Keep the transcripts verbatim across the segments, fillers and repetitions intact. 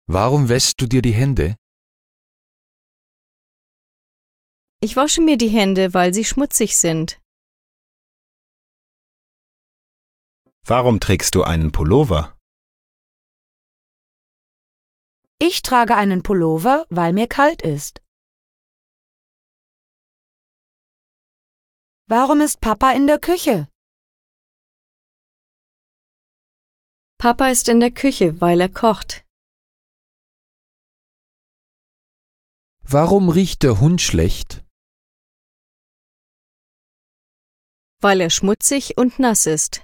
Warum wäschst du dir die Hände? Ich wasche mir die Hände, weil sie schmutzig sind. Warum trägst du einen Pullover? Ich trage einen Pullover, weil mir kalt ist. Warum ist Papa in der Küche? Papa ist in der Küche, weil er kocht. Warum riecht der Hund schlecht? Weil er schmutzig und nass ist.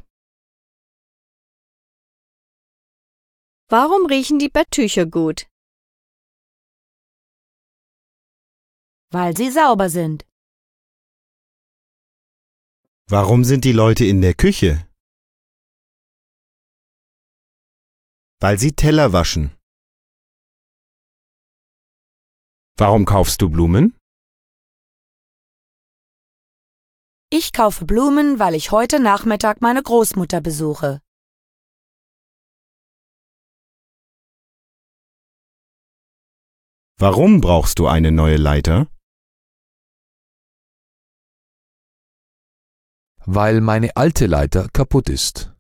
Warum riechen die Betttücher gut? Weil sie sauber sind. Warum sind die Leute in der Küche? Weil sie Teller waschen. Warum kaufst du Blumen? Ich kaufe Blumen, weil ich heute Nachmittag meine Großmutter besuche. Warum brauchst du eine neue Leiter? Weil meine alte Leiter kaputt ist.